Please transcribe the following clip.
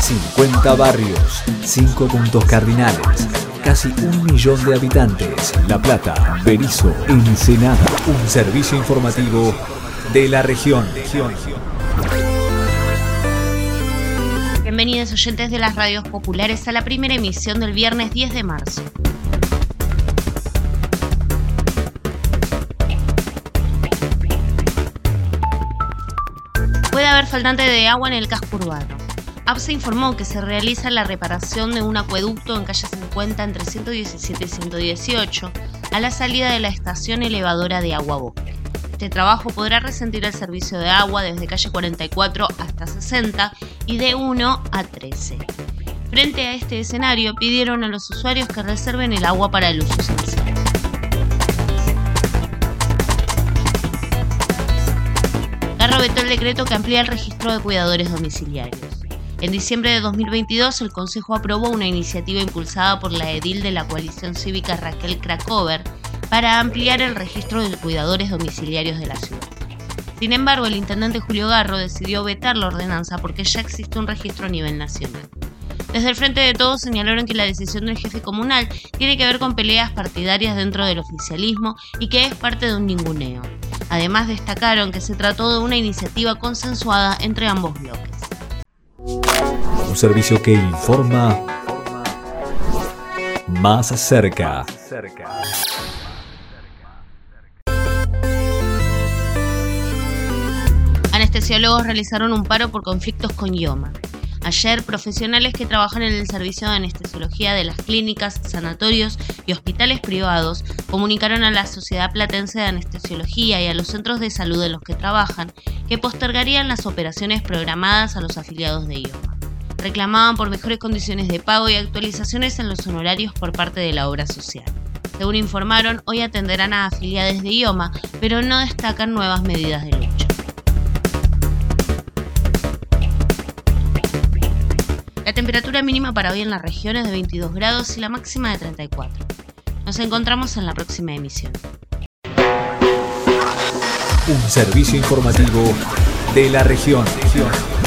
50 barrios, 5 puntos cardinales, casi 1 millón de habitantes. La Plata, Berisso, Ensenada. Un servicio informativo de la región. Bienvenidos oyentes de las radios populares a la primera emisión del viernes 10 de marzo. Puede haber faltante de agua en el casco urbano. APSA informó que se realiza la reparación de un acueducto en calle 50 entre 117 y 118 a la salida de la estación elevadora de Agua Bosque. Este trabajo podrá resentir el servicio de agua desde calle 44 hasta 60 y de 1 a 13. Frente a este escenario, pidieron a los usuarios que reserven el agua para el uso esencial. Garro vetó el decreto que amplía el registro de cuidadores domiciliarios. En diciembre de 2022, el Consejo aprobó una iniciativa impulsada por la edil de la coalición cívica Raquel Krakover para ampliar el registro de cuidadores domiciliarios de la ciudad. Sin embargo, el intendente Julio Garro decidió vetar la ordenanza porque ya existe un registro a nivel nacional. Desde el Frente de Todos señalaron que la decisión del jefe comunal tiene que ver con peleas partidarias dentro del oficialismo y que es parte de un ninguneo. Además, destacaron que se trató de una iniciativa consensuada entre ambos bloques. Un servicio que informa más cerca. Anestesiólogos realizaron un paro por conflictos con IOMA. Ayer, profesionales que trabajan en el servicio de anestesiología de las clínicas, sanatorios y hospitales privados comunicaron a la Sociedad Platense de Anestesiología y a los centros de salud en los que trabajan que postergarían las operaciones programadas a los afiliados de IOMA. Reclamaban por mejores condiciones de pago y actualizaciones en los honorarios por parte de la obra social. Según informaron, hoy atenderán a afiliados de IOMA, pero no destacan nuevas medidas de lucha. La temperatura mínima para hoy en la región es de 22 grados y la máxima de 34. Nos encontramos en la próxima emisión. Un servicio informativo de la región.